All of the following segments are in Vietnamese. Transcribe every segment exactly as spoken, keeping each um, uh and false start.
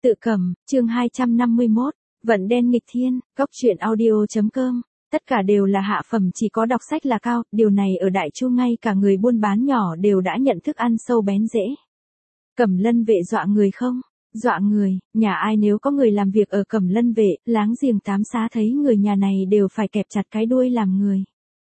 Tự cầm, chương hai trăm năm mươi mốt, vận đen nghịch thiên, góc truyện audio.com, tất cả đều là hạ phẩm, chỉ có đọc sách là cao, điều này ở Đại Chu ngay cả người buôn bán nhỏ đều đã nhận thức ăn sâu bén rễ. Cẩm Lân Vệ dọa người không? Dọa người, nhà ai nếu có người làm việc ở Cẩm Lân Vệ, láng giềng tám xá thấy người nhà này đều phải kẹp chặt cái đuôi làm người.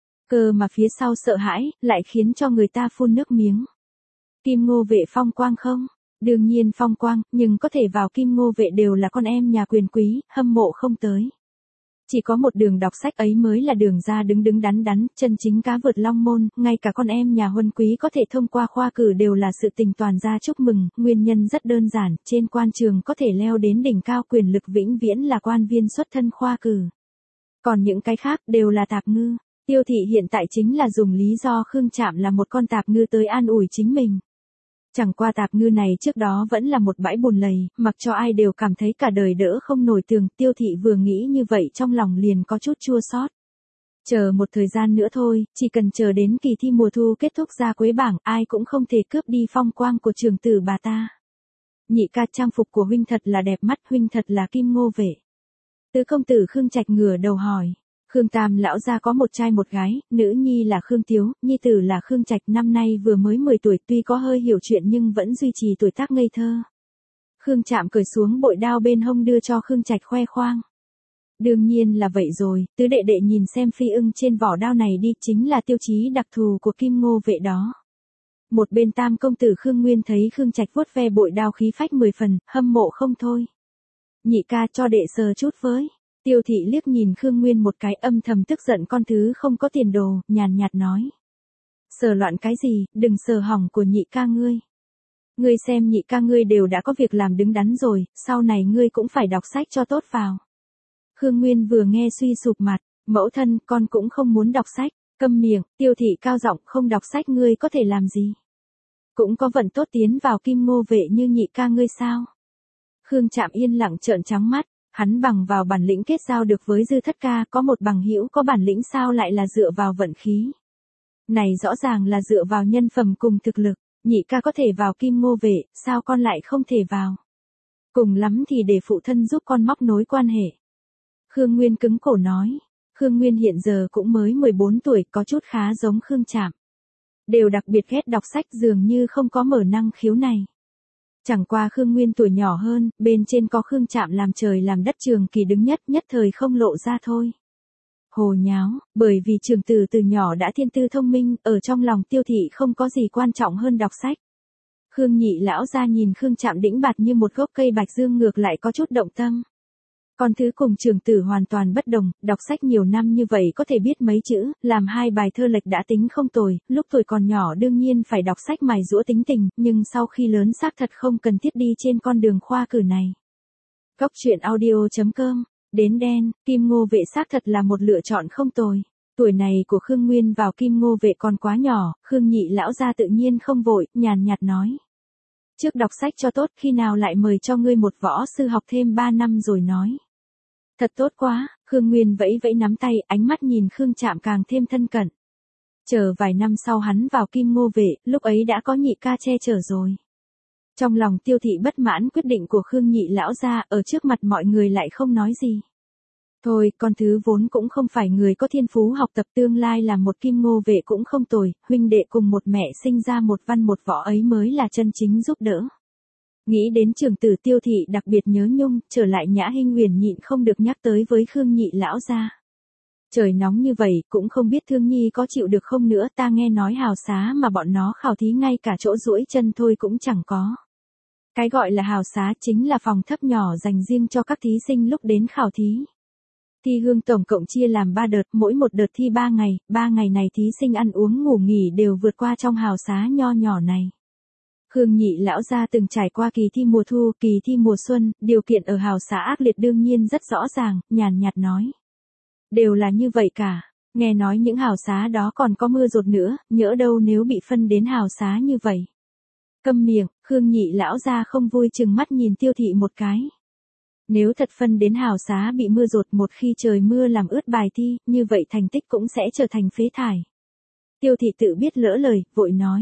Cơ mà phía sau sợ hãi, lại khiến cho người ta phun nước miếng. Kim Ngô Vệ phong quang không? Đương nhiên phong quang, nhưng có thể vào Kim Ngô Vệ đều là con em nhà quyền quý, hâm mộ không tới. Chỉ có một đường đọc sách ấy mới là đường ra đứng đứng đắn đắn, chân chính cá vượt long môn, ngay cả con em nhà huân quý có thể thông qua khoa cử đều là sự tình toàn gia chúc mừng, nguyên nhân rất đơn giản, trên quan trường có thể leo đến đỉnh cao quyền lực vĩnh viễn là quan viên xuất thân khoa cử. Còn những cái khác đều là tạp ngư, Tiêu Thị hiện tại chính là dùng lý do Khương Trạm là một con tạp ngư tới an ủi chính mình. Chẳng qua tạp ngư này trước đó vẫn là một bãi bùn lầy, mặc cho ai đều cảm thấy cả đời đỡ không nổi tường, Tiêu Thị vừa nghĩ như vậy trong lòng liền có chút chua xót. Chờ một thời gian nữa thôi, chỉ cần chờ đến kỳ thi mùa thu kết thúc ra quế bảng, ai cũng không thể cướp đi phong quang của trường tử bà ta. Nhị ca, trang phục của huynh thật là đẹp mắt, huynh thật là Kim Ngô Vệ. Tứ công tử Khương Trạch ngửa đầu hỏi. Khương Tam lão gia có một trai một gái, nữ nhi là Khương Tiếu, nhi tử là Khương Trạch, năm nay vừa mới mười tuổi, tuy có hơi hiểu chuyện nhưng vẫn duy trì tuổi tác ngây thơ. Khương Trạm cởi xuống bội đao bên hông đưa cho Khương Trạch khoe khoang. Đương nhiên là vậy rồi, tứ đệ đệ nhìn xem phi ưng trên vỏ đao này đi, chính là tiêu chí đặc thù của Kim Ngô Vệ đó. Một bên tam công tử Khương Nguyên thấy Khương Trạch vuốt ve bội đao khí phách mười phần, hâm mộ không thôi. Nhị ca, cho đệ sờ chút với. Tiêu Thị liếc nhìn Khương Nguyên một cái, âm thầm tức giận con thứ không có tiền đồ, nhàn nhạt nói. Sờ loạn cái gì, đừng sờ hỏng của nhị ca ngươi. Ngươi xem nhị ca ngươi đều đã có việc làm đứng đắn rồi, sau này ngươi cũng phải đọc sách cho tốt vào. Khương Nguyên vừa nghe suy sụp mặt, mẫu thân, con cũng không muốn đọc sách, câm miệng. Tiêu Thị cao giọng, không đọc sách ngươi có thể làm gì? Cũng có vận tốt tiến vào Kim Ngô Vệ như nhị ca ngươi sao? Khương Trạm yên lặng trợn trắng mắt. Hắn bằng vào bản lĩnh kết giao được với Dư Thất Ca, có một bằng hữu có bản lĩnh sao lại là dựa vào vận khí. Này rõ ràng là dựa vào nhân phẩm cùng thực lực, nhị ca có thể vào Kim Ngô Vệ, sao con lại không thể vào? Cùng lắm thì để phụ thân giúp con móc nối quan hệ. Khương Nguyên cứng cổ nói, Khương Nguyên hiện giờ cũng mới mười bốn tuổi, có chút khá giống Khương Trạm. Đều đặc biệt ghét đọc sách, dường như không có mở năng khiếu này. Chẳng qua Khương Nguyên tuổi nhỏ hơn, bên trên có Khương Trạm làm trời làm đất trường kỳ đứng nhất, nhất thời không lộ ra thôi. Hồ nháo, bởi vì trường tử từ nhỏ đã thiên tư thông minh, ở trong lòng Tiêu Thị không có gì quan trọng hơn đọc sách. Khương nhị lão ra nhìn Khương Trạm đĩnh bạt như một gốc cây bạch dương ngược lại có chút động tâm. Con thứ cùng trường tử hoàn toàn bất đồng, đọc sách nhiều năm như vậy có thể biết mấy chữ, làm hai bài thơ lệch đã tính không tồi, lúc tuổi còn nhỏ đương nhiên phải đọc sách mài giũa tính tình, nhưng sau khi lớn xác thật không cần thiết đi trên con đường khoa cử này. Góc truyện audio.com, đến đen, Kim Ngô Vệ xác thật là một lựa chọn không tồi. Tuổi này của Khương Nguyên vào Kim Ngô Vệ còn quá nhỏ, Khương nhị lão gia tự nhiên không vội, nhàn nhạt nói. Trước đọc sách cho tốt, khi nào lại mời cho ngươi một võ sư học thêm ba năm rồi nói. Thật tốt quá, Khương Nguyên vẫy vẫy nắm tay, ánh mắt nhìn Khương Trạm càng thêm thân cận. Chờ vài năm sau hắn vào Kim Ngô Vệ, lúc ấy đã có nhị ca che chở rồi. Trong lòng Tiêu Thị bất mãn quyết định của Khương nhị lão gia, ở trước mặt mọi người lại không nói gì. Thôi, con thứ vốn cũng không phải người có thiên phú học tập, tương lai làm một Kim Ngô Vệ cũng không tồi, huynh đệ cùng một mẹ sinh ra một văn một võ ấy mới là chân chính giúp đỡ. Nghĩ đến trường tử Tiêu Thị đặc biệt nhớ nhung, trở lại Nhã Hinh Huyền nhịn không được nhắc tới với Khương nhị lão gia. Trời nóng như vậy, cũng không biết Thương Nhi có chịu được không nữa, ta nghe nói hào xá mà bọn nó khảo thí ngay cả chỗ duỗi chân thôi cũng chẳng có. Cái gọi là hào xá chính là phòng thấp nhỏ dành riêng cho các thí sinh lúc đến khảo thí. Thi hương tổng cộng chia làm ba đợt, mỗi một đợt thi ba ngày, ba ngày này thí sinh ăn uống ngủ nghỉ đều vượt qua trong hào xá nho nhỏ này. Khương nhị lão gia từng trải qua kỳ thi mùa thu, kỳ thi mùa xuân, điều kiện ở hào xá ác liệt đương nhiên rất rõ ràng, nhàn nhạt nói. Đều là như vậy cả, nghe nói những hào xá đó còn có mưa dột nữa, nhỡ đâu nếu bị phân đến hào xá như vậy. Câm miệng, Khương nhị lão gia không vui chừng mắt nhìn Tiêu Thị một cái. Nếu thật phân đến hào xá bị mưa dột, một khi trời mưa làm ướt bài thi, như vậy thành tích cũng sẽ trở thành phế thải. Tiêu Thị tự biết lỡ lời, vội nói.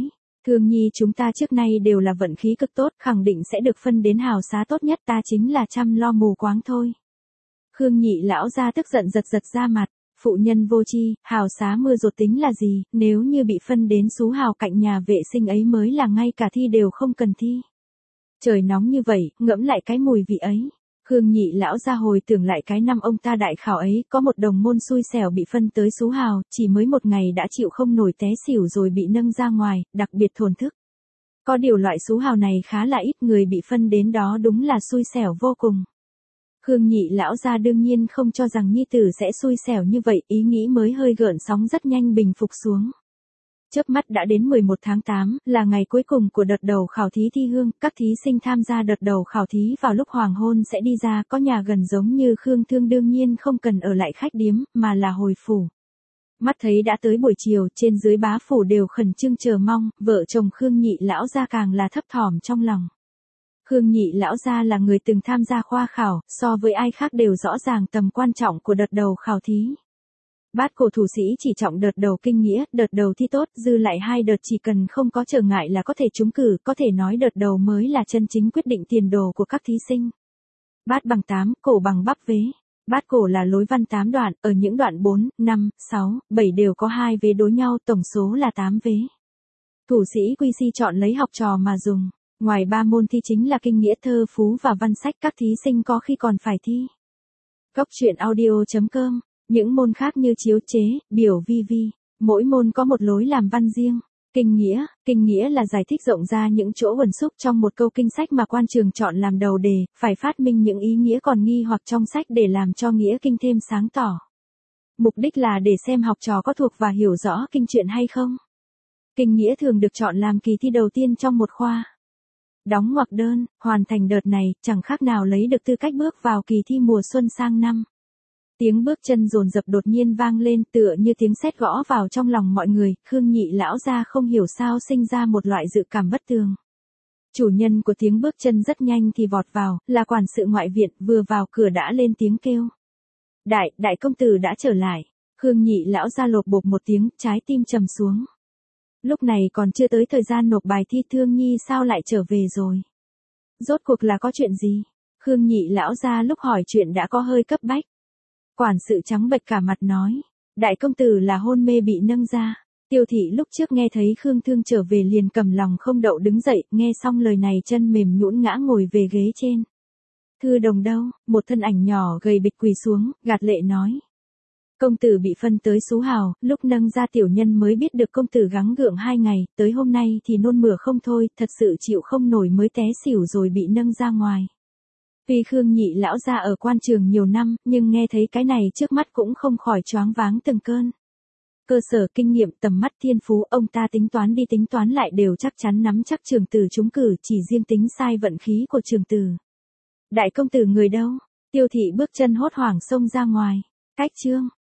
Thương nhi chúng ta trước nay đều là vận khí cực tốt, khẳng định sẽ được phân đến hào xá tốt nhất, ta chính là chăm lo mù quáng thôi. Khương nhị lão gia tức giận giật giật ra mặt, phụ nhân vô tri, hào xá mưa dột tính là gì, nếu như bị phân đến xú hào cạnh nhà vệ sinh ấy mới là ngay cả thi đều không cần thi. Trời nóng như vậy, ngẫm lại cái mùi vị ấy. Khương nhị lão gia hồi tưởng lại cái năm ông ta đại khảo ấy, có một đồng môn xui xẻo bị phân tới xú hào, chỉ mới một ngày đã chịu không nổi té xỉu rồi bị nâng ra ngoài, đặc biệt thổn thức. Có điều loại xú hào này khá là ít, người bị phân đến đó đúng là xui xẻo vô cùng. Khương nhị lão gia đương nhiên không cho rằng nhi tử sẽ xui xẻo như vậy, ý nghĩ mới hơi gợn sóng rất nhanh bình phục xuống. Chớp mắt đã đến mười một tháng tám, là ngày cuối cùng của đợt đầu khảo thí thi hương, các thí sinh tham gia đợt đầu khảo thí vào lúc hoàng hôn sẽ đi ra, có nhà gần giống như Khương Thương đương nhiên không cần ở lại khách điếm, mà là hồi phủ. Mắt thấy đã tới buổi chiều, trên dưới bá phủ đều khẩn trương chờ mong, vợ chồng Khương nhị lão gia càng là thấp thỏm trong lòng. Khương nhị lão gia là người từng tham gia khoa khảo, so với ai khác đều rõ ràng tầm quan trọng của đợt đầu khảo thí. Bát cổ thủ sĩ chỉ trọng đợt đầu kinh nghĩa, đợt đầu thi tốt, dư lại hai đợt chỉ cần không có trở ngại là có thể trúng cử, có thể nói đợt đầu mới là chân chính quyết định tiền đồ của các thí sinh. Bát bằng tám, cổ bằng bắp vế. Bát cổ là lối văn tám đoạn, ở những đoạn bốn, năm, sáu, bảy đều có hai vế đối nhau, tổng số là tám vế. Thủ sĩ quy si chọn lấy học trò mà dùng. Ngoài ba môn thi chính là kinh nghĩa, thơ phú và văn sách, các thí sinh có khi còn phải thi. Góc truyện audio chấm com. Những môn khác như chiếu chế, biểu vi vi, mỗi môn có một lối làm văn riêng. Kinh nghĩa, kinh nghĩa là giải thích rộng ra những chỗ uẩn xúc trong một câu kinh sách mà quan trường chọn làm đầu đề, phải phát minh những ý nghĩa còn nghi hoặc trong sách để làm cho nghĩa kinh thêm sáng tỏ. Mục đích là để xem học trò có thuộc và hiểu rõ kinh truyện hay không. Kinh nghĩa thường được chọn làm kỳ thi đầu tiên trong một khoa. Đóng ngoặc đơn, hoàn thành đợt này, chẳng khác nào lấy được tư cách bước vào kỳ thi mùa xuân sang năm. Tiếng bước chân dồn dập đột nhiên vang lên, tựa như tiếng sét gõ vào trong lòng mọi người, Khương nhị lão gia không hiểu sao sinh ra một loại dự cảm bất tường. Chủ nhân của tiếng bước chân rất nhanh thì vọt vào, là quản sự ngoại viện, vừa vào cửa đã lên tiếng kêu. Đại, đại công tử đã trở lại. Khương nhị lão gia lột bột một tiếng, trái tim trầm xuống. Lúc này còn chưa tới thời gian nộp bài thi, Thương nhi sao lại trở về rồi? Rốt cuộc là có chuyện gì? Khương nhị lão gia lúc hỏi chuyện đã có hơi cấp bách. Quản sự trắng bệch cả mặt nói, đại công tử là hôn mê bị nâng ra. Tiêu thị lúc trước nghe thấy Khương Thương trở về liền cầm lòng không đậu đứng dậy, nghe xong lời này chân mềm nhũn ngã ngồi về ghế trên. Thư đồng đâu? Một thân ảnh nhỏ gầy bịch quỳ xuống, gạt lệ nói. Công tử bị phân tới xú hào, lúc nâng ra tiểu nhân mới biết được công tử gắng gượng hai ngày, tới hôm nay thì nôn mửa không thôi, thật sự chịu không nổi mới té xỉu rồi bị nâng ra ngoài. Tuy Khương nhị lão gia ở quan trường nhiều năm, nhưng nghe thấy cái này trước mắt cũng không khỏi choáng váng từng cơn. Cơ sở kinh nghiệm, tầm mắt thiên phú, ông ta tính toán đi tính toán lại đều chắc chắn nắm chắc trường tử trúng cử, chỉ riêng tính sai vận khí của trường tử. Đại công tử người đâu? Tiêu thị bước chân hốt hoảng xông ra ngoài. Cách chương.